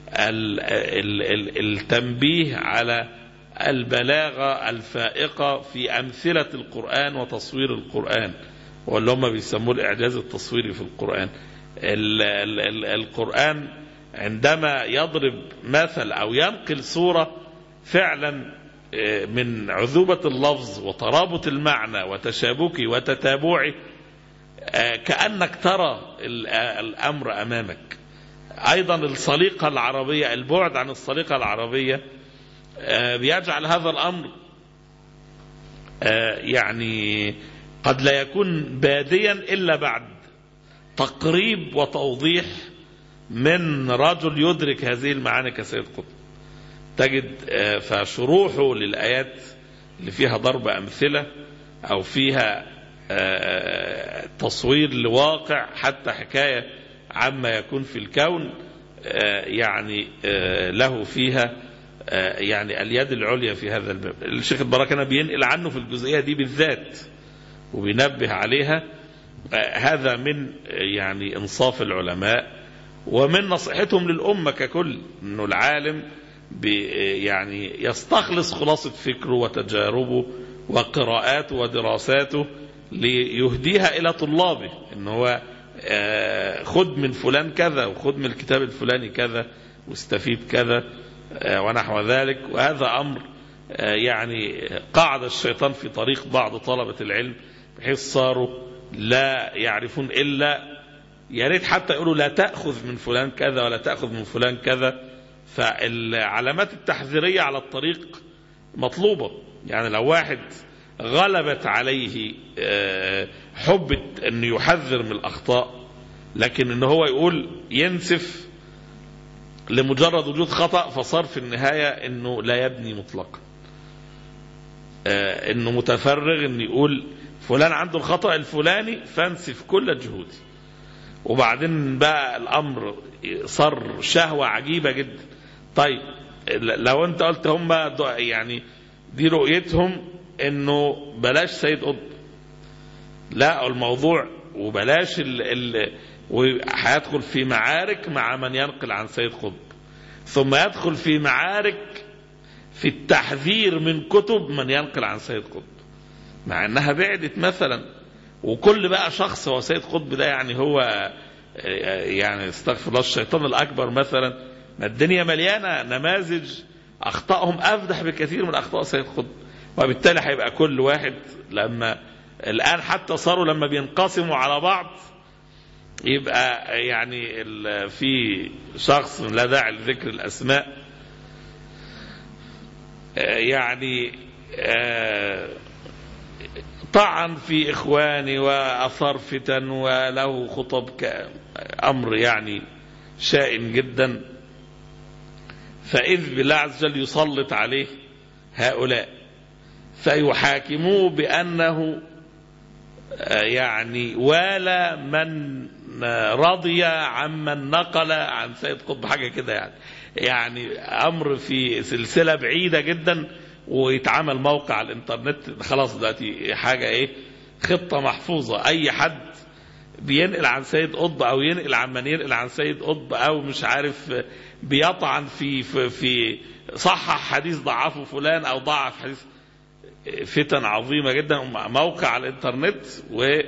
التنبيه على البلاغة الفائقة في أمثلة القرآن وتصوير القرآن، واللي هم بيسموه الإعجاز التصويري في القرآن. ال ال ال القرآن عندما يضرب مثل أو ينقل صورة فعلا من عذوبة اللفظ وترابط المعنى وتشابكه وتتابعه كأنك ترى الأمر أمامك. أيضا السليقة العربية، البعد عن السليقة العربية بيجعل هذا الأمر يعني قد لا يكون باديا إلا بعد تقريب وتوضيح من رجل يدرك هذه المعاني كسيد قطب. تجد فشروحه للآيات اللي فيها ضرب أمثلة أو فيها تصوير لواقع حتى حكاية عما يكون في الكون يعني له فيها يعني اليد العليا في هذا الباب. الشيخ البركاني بينقل عنه في الجزئية دي بالذات وبينبه عليها. هذا من يعني إنصاف العلماء ومن نصيحتهم للأمة ككل، إنه العالم يعني يستخلص خلاصة فكره وتجاربه وقراءاته ودراساته ليهديها إلى طلابه، إنه هو خد من فلان كذا وخد من الكتاب الفلاني كذا واستفيد كذا ونحو ذلك. وهذا أمر يعني قعد الشيطان في طريق بعض طلبة العلم بحيث صاروا لا يعرفون إلا يا ريت حتى يقولوا لا تأخذ من فلان كذا ولا تأخذ من فلان كذا. فالعلامات التحذيرية على الطريق مطلوبة. يعني لو واحد غلبت عليه حب أن يحذر من الأخطاء، لكن أنه هو يقول ينسف لمجرد وجود خطأ، فصار في النهاية أنه لا يبني مطلقا، أنه متفرغ أن يقول فلان عنده الخطأ الفلاني فانسف كل جهودي. وبعدين بقى الأمر صار شهوة عجيبة جدا. طيب لو أنت قلت هم يعني دي رؤيتهم أنه بلاش سيد قطب، لا الموضوع وبلاش ال ال وهيدخل في معارك مع من ينقل عن سيد قطب، ثم يدخل في معارك في التحذير من كتب من ينقل عن سيد قطب، مع أنها بعدت مثلا. وكل بقى شخص هو سيد قطب ده يعني هو يعني استغفر الله الشيطان الأكبر مثلا. ما الدنيا مليانة نماذج أخطائهم أفدح بكثير من أخطاء سيد قطب. وبالتالي هيبقى كل واحد لما الآن حتى صاروا لما بينقسموا على بعض يبقى يعني في شخص لا داعي لذكر الأسماء يعني طعن في إخواني وأثار فتن وله خطب كأمر يعني شائن جدا. فإذ بالله عز وجل يسلط عليه هؤلاء فيحاكموه بأنه يعني والى من رضي عمن نقل عن سيد قطب، حاجة كده يعني يعني أمر في سلسلة بعيدة جدا، ويتعمل موقع على الإنترنت خلاص دلوقتي حاجة إيه، خطة محفوظة. أي حد بينقل عن سيد قطب أو ينقل عن من ينقل عن سيد قطب أو مش عارف بيطعن في في, في صحح حديث ضعفه فلان أو ضعف حديث، فتن عظيمة جدا. موقع على الإنترنت و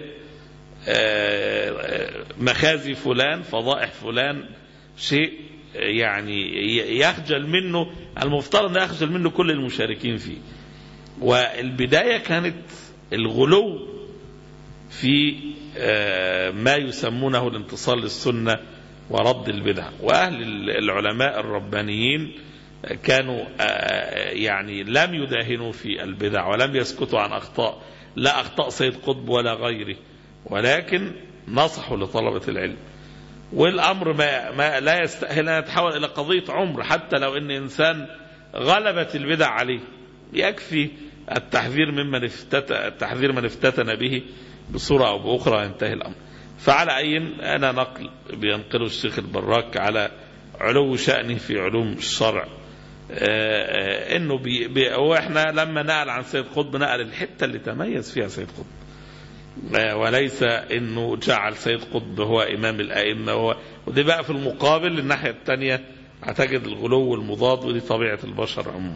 مخازي فلان، فضائح فلان، شيء يعني يخجل منه، المفترض أن يخجل منه كل المشاركين فيه. والبداية كانت الغلو في ما يسمونه الانتصار للسنة ورد البدع. وأهل العلماء الربانيين كانوا يعني لم يداهنوا في البدع ولم يسكتوا عن أخطاء، لا أخطاء سيد قطب ولا غيره، ولكن نصحوا لطلبة العلم. والأمر ما, ما لا يستأهل أن يتحول إلى قضية عمر، حتى لو أن إنسان غلبت البدع عليه، يكفي التحذير ممن افتتن التحذير من افتتن به بصورة أو بأخرى ينتهي الأمر. فعلى أي أنا نقل بينقله الشيخ البراك على علو شأنه في علوم الشرع، إنه بي بي وإحنا لما نقل عن سيد قطب نقل الحتة اللي تميز فيها سيد قطب، وليس إنه جعل سيد قطب هو إمام الأئمة. هو ودي بقى في المقابل الناحية الثانية هتجد الغلو المضاد، ودي طبيعة البشر عموما.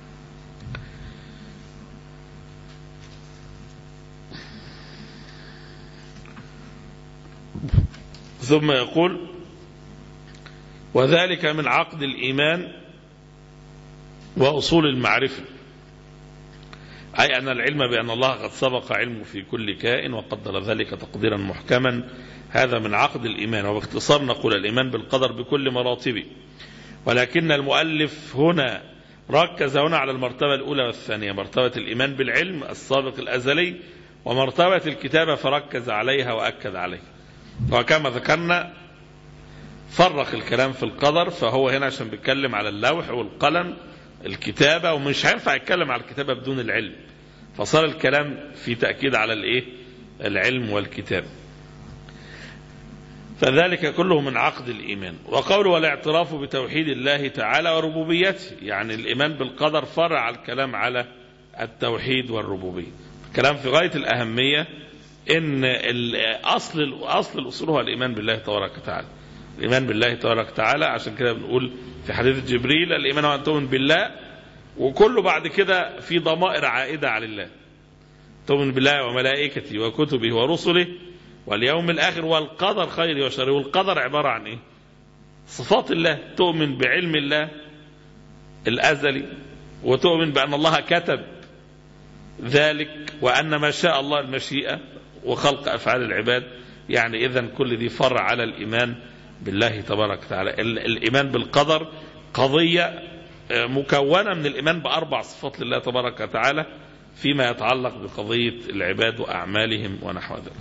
ثم يقول: وذلك من عقد الإيمان وأصول المعرفة، أي أن العلم بأن الله قد سبق علمه في كل كائن وقدر ذلك تقديرا محكما، هذا من عقد الإيمان. وباختصار نقول الإيمان بالقدر بكل مراتبه، ولكن المؤلف هنا ركز هنا على المرتبة الأولى والثانية، مرتبة الإيمان بالعلم السابق الأزلي، ومرتبة الكتابة فركز عليها وأكد عليها. وكما ذكرنا فرق الكلام في القدر، فهو هنا عشان بيتكلم على اللوح والقلم الكتابة، ومش هينفع يتكلم على الكتابة بدون العلم، فصار الكلام في تأكيد على الايه العلم والكتاب. فذلك كله من عقد الإيمان. وقوله: والاعتراف بتوحيد الله تعالى وربوبيته، يعني الإيمان بالقدر فرع الكلام على التوحيد والربوبية. الكلام في غاية الأهمية، إن أصل أصل الأصول هو الإيمان بالله تبارك وتعالى، الإيمان بالله تبارك وتعالى. عشان كده بنقول في حديث جبريل: الإيمان هو أن تؤمن بالله، وكله بعد كده في ضمائر عائدة على الله، تؤمن بالله وملائكته وكتبه ورسله واليوم الآخر والقدر خيره وشره. والقدر عبارة عن إيه؟ صفات الله، تؤمن بعلم الله الأزلي، وتؤمن بأن الله كتب ذلك، وأن ما شاء الله المشيئة وخلق أفعال العباد. يعني إذن كل ذي فرع على الإيمان بالله تبارك وتعالى. الإيمان بالقدر قضية مكونة من الإيمان بأربع صفات لله تبارك وتعالى فيما يتعلق بقضية العباد وأعمالهم ونحو ذلك.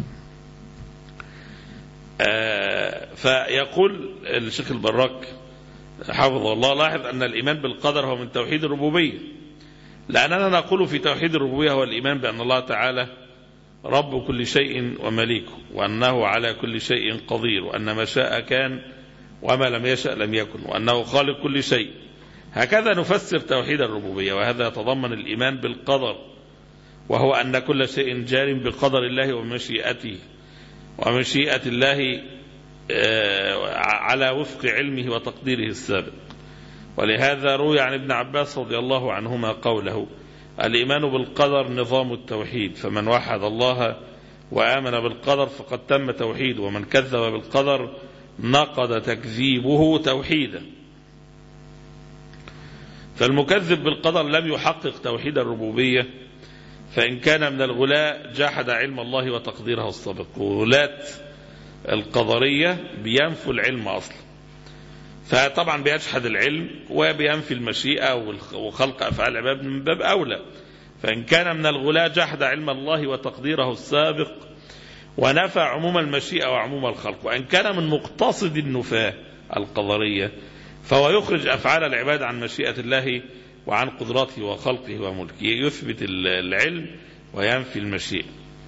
فيقول الشيخ البراك حفظه الله: لاحظ أن الإيمان بالقدر هو من توحيد الربوبية، لأننا نقول في توحيد الربوبية هو الإيمان بأن الله تعالى رب كل شيء ومليكه، وأنه على كل شيء قدير، وأن ما شاء كان وما لم يشأ لم يكن، وأنه خالق كل شيء. هكذا نفسر توحيد الربوبية، وهذا يتضمن الإيمان بالقدر، وهو أن كل شيء جار بقدر الله ومشيئته، ومشيئة الله على وفق علمه وتقديره السابق. ولهذا روي عن ابن عباس رضي الله عنهما قوله: الإيمان بالقدر نظام التوحيد، فمن وحد الله وآمن بالقدر فقد تم توحيد، ومن كذب بالقدر نقض تكذيبه توحيدا. فالمكذب بالقدر لم يحقق توحيد الربوبية، فإن كان من الغلاة جحد علم الله وتقديره السابق. وغلاة القدرية بينفوا العلم أصلا، فطبعا بيجحد العلم وبينفي المشيئة وخلق أفعال العباد من باب أولى. فإن كان من الغلاة جحد علم الله وتقديره السابق ونفى عموم المشيئة وعموم الخلق. وإن كان من مقتصد النفاة القدرية فهو يخرج أفعال العباد عن مشيئة الله وعن قدرته وخلقه وملكه، يثبت العلم وينفي المشيئة.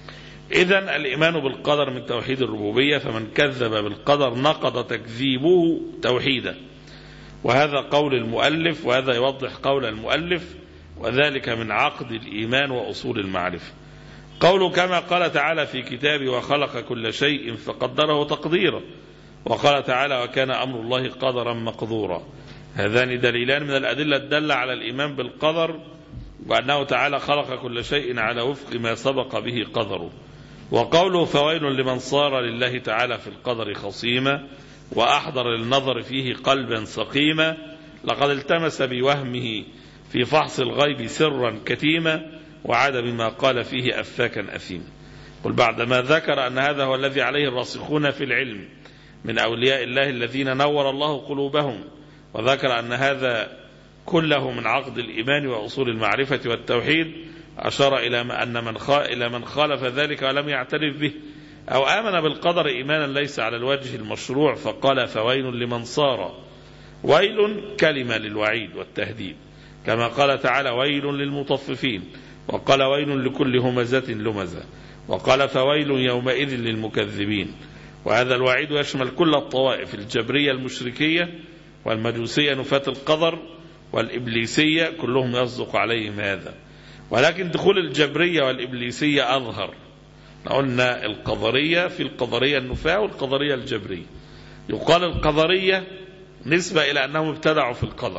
إذن الإيمان بالقدر من توحيد الربوبية، فمن كذب بالقدر نقض تكذيبه توحيدا. وهذا قول المؤلف، وهذا يوضح قول المؤلف، وذلك من عقد الإيمان وأصول المعرفة. قوله كما قال تعالى في كتابه وخلق كل شيء فقدره تقديرا، وقال تعالى وكان أمر الله قدرا مقدورا. هذان دليلان من الأدلة الدالة على الإيمان بالقدر، وأنه تعالى خلق كل شيء على وفق ما سبق به قدره. وقوله فويل لمن صار لله تعالى في القدر خصيما وأحضر للنظر فيه قلبا سقيما، لقد التمس بوهمه في فحص الغيب سرا كتيما، وعاد بما قال فيه أفاكا أثيما. قل بعدما ذكر أن هذا هو الذي عليه الراسخون في العلم من أولياء الله الذين نور الله قلوبهم، وذكر أن هذا كله من عقد الإيمان وأصول المعرفة والتوحيد، أشار إلى أن من إلى من خالف ذلك ولم يعترف به أو آمن بالقدر إيمانا ليس على الوجه المشروع، فقال فويل لمن صار. ويل كلمة للوعيد والتهديد، كما قال تعالى ويل للمطففين، وقال ويل لكل همزة لمزة، وقال فويل يومئذ للمكذبين. وهذا الوعيد يشمل كل الطوائف الجبرية المشركية والمجوسية نفاة القدر والإبليسية، كلهم يصدق عليهم هذا. ولكن دخول الجبرية والإبليسية أظهر. قلنا القدرية، في القدرية النفاة والقدرية الجبرية. يقال القدرية نسبة إلى أنهم ابتدعوا في القدر،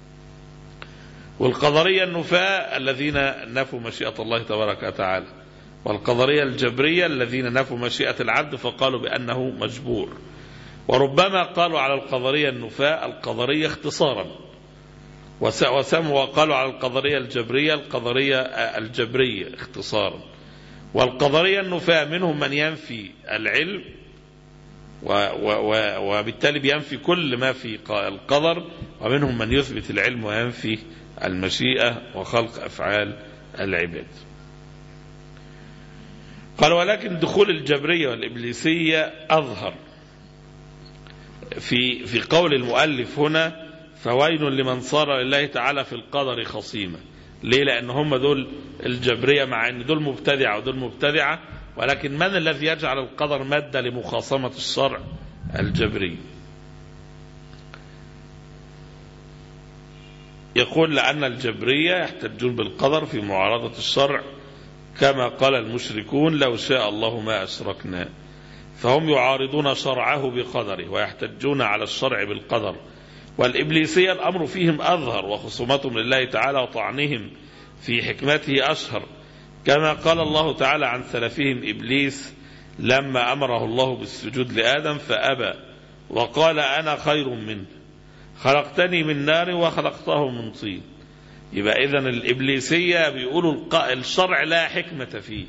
والقدرية النفاة الذين نفوا مشيئة الله تبارك وتعالى، والقدرية الجبرية الذين نفوا مشيئة العبد فقالوا بأنه مجبور. وربما قالوا على القدرية النفاة القدرية اختصارا، وسموا وقالوا على القدرية الجبرية القدرية الجبرية اختصارا. والقدرية النفاة منهم من ينفي العلم و و و وبالتالي بينفي كل ما في القدر، ومنهم من يثبت العلم وينفي المشيئة وخلق أفعال العباد. قال ولكن دخول الجبرية والإبليسية أظهر في في قول المؤلف هنا فويل لمن صار لله تعالى في القدر خصيما. ليه؟ لأن هم دول الجبرية، مع أن دول مبتدعة ودول مبتدعة، ولكن من الذي يجعل القدر مادة لمخاصمة الشرع؟ الجبري. يقول لأن الجبرية يحتجون بالقدر في معارضة الشرع، كما قال المشركون لو شاء الله ما أشركنا، فهم يعارضون شرعه بقدره ويحتجون على الشرع بالقدر. والإبليسية الأمر فيهم أظهر، وخصومتهم لله تعالى وطعنهم في حكمته أشهر، كما قال الله تعالى عن سلفهم إبليس لما أمره الله بالسجود لآدم فأبى وقال أنا خير منه خلقتني من نار وخلقته من طين. يبقى إذن الإبليسية بيقولوا الشرع لا حكمة فيه،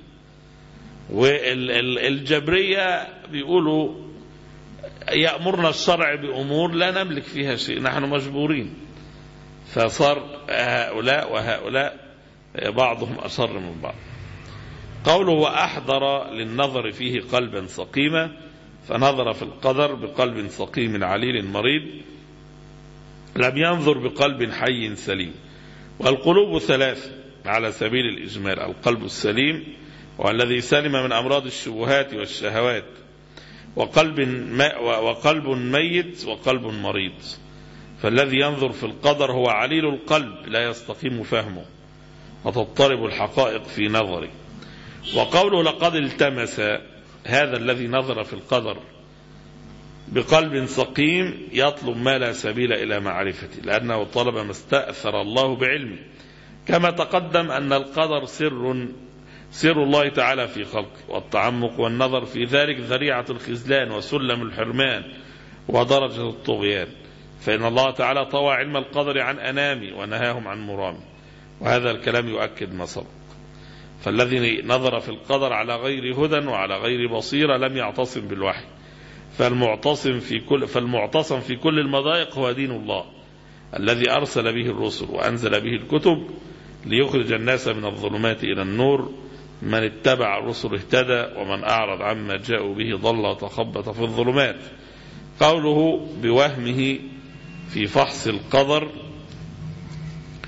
والجبرية بيقولوا يأمرنا الشرع بأمور لا نملك فيها شيء، نحن مجبورين. فصار هؤلاء وهؤلاء بعضهم أشر من بعض. قوله وأحضر للنظر فيه قلبا سقيما، فنظر في القدر بقلب سقيم عليل مريض، لم ينظر بقلب حي سليم. والقلوب ثلاث على سبيل الإجمال: القلب السليم والذي سلم من أمراض الشبهات والشهوات، وقلب وقلب ميت وقلب مريض. فالذي ينظر في القدر هو عليل القلب لا يستقيم فهمه وتضطرب الحقائق في نظره. وقوله لقد التمس، هذا الذي نظر في القدر بقلب سقيم يطلب ما لا سبيل إلى معرفته، لأنه طلب ما استأثر الله بعلمه، كما تقدم أن القدر سر سر الله تعالى في خلقه، والتعمق والنظر في ذلك ذريعة الخذلان وسلم الحرمان ودرجة الطغيان، فإن الله تعالى طوى علم القدر عن أنامي ونهاهم عن مرامي. وهذا الكلام يؤكد ما سبق. فالذي نظر في القدر على غير هدى وعلى غير بصيرة لم يعتصم بالوحي، فالمعتصم في كل فالمعتصم في كل المضايق هو دين الله الذي أرسل به الرسل وأنزل به الكتب ليخرج الناس من الظلمات إلى النور. من اتبع الرسل اهتدى، ومن أعرض عما جاءوا به ضل وتخبط في الظلمات. قوله بوهمه في فحص القدر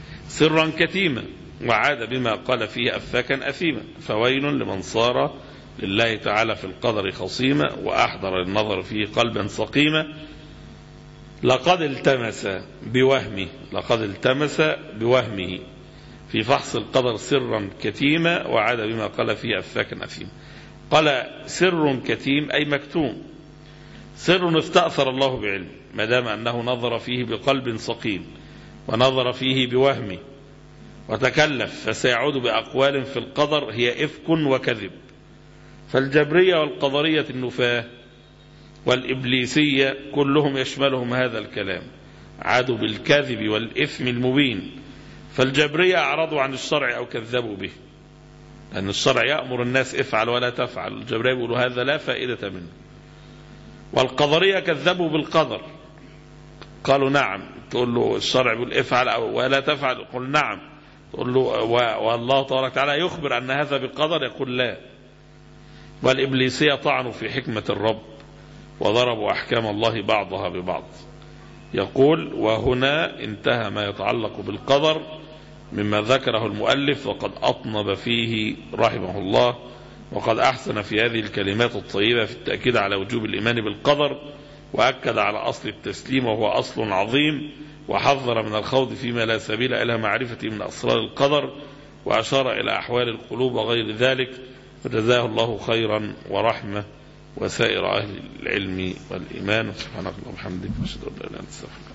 سرا كتيما، وعاد بما قال فيه أفاكا أثيما. فويل لمن صار لله تعالى في القدر خصيمة وأحضر النظر فيه قلبا سقيما لقد التمس بوهمه لقد التمس بوهمه في فحص القدر سرا كتيما وعاد بما قال فيه أفاكا أثيما. قال سر كتيم أي مكتوم، سر استأثر الله بعلم ما دام أنه نظر فيه بقلب سقيم ونظر فيه بوهمه وتكلف، فسيعود بأقوال في القدر هي إفك وكذب. فالجبرية والقدرية النفاة والإبليسية كلهم يشملهم هذا الكلام، عادوا بالكذب والإثم المبين. فالجبرية أعرضوا عن الشرع أو كذبوا به، لأن الشرع يأمر الناس افعل ولا تفعل، الجبرية يقولوا هذا لا فائدة منه. والقدرية كذبوا بالقدر، قالوا نعم، تقول له الشرع يقول افعل أو ولا تفعل يقول نعم، تقول له والله تبارك وتعالى يخبر أن هذا بالقدر يقول لا. والإبليسية طعنوا في حكمة الرب وضربوا أحكام الله بعضها ببعض. يقول وهنا انتهى ما يتعلق بالقدر مما ذكره المؤلف، وقد أطنب فيه رحمه الله، وقد أحسن في هذه الكلمات الطيبة في التأكيد على وجوب الإيمان بالقدر، وأكد على أصل التسليم وهو أصل عظيم، وحذر من الخوض فيما لا سبيل إلى معرفة من أسرار القدر، وأشار إلى أحوال القلوب وغير ذلك، فجزاه الله خيرا ورحمة وسائر أهل العلم والإيمان. سبحانك اللهم وبحمدك، وأشهد أن لا إله إلا أنت، أستغفرك.